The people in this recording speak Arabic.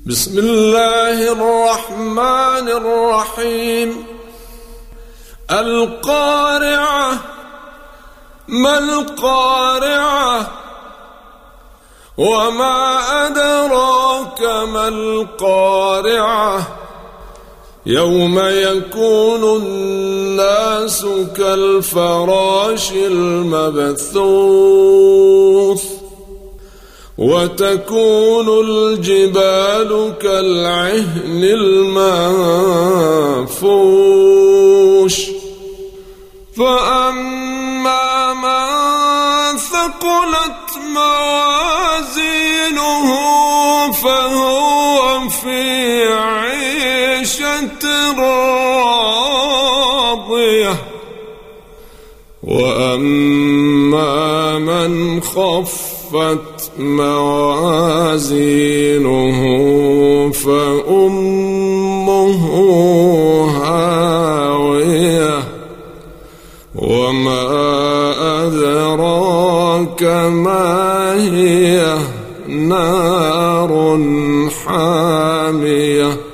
بسم الله الرحمن الرحيم. القارعة. ما القارعة؟ وما أدراك ما القارعة؟ يوم يكون الناس كالفراش المبثوث وتكون الجبال كالعهن المنفوش فأما من ثقلت موازينه فهو في عيشة راضية وأما من خفت موازينه فأمه هاوية وما أدراك ما هي؟ نار حامية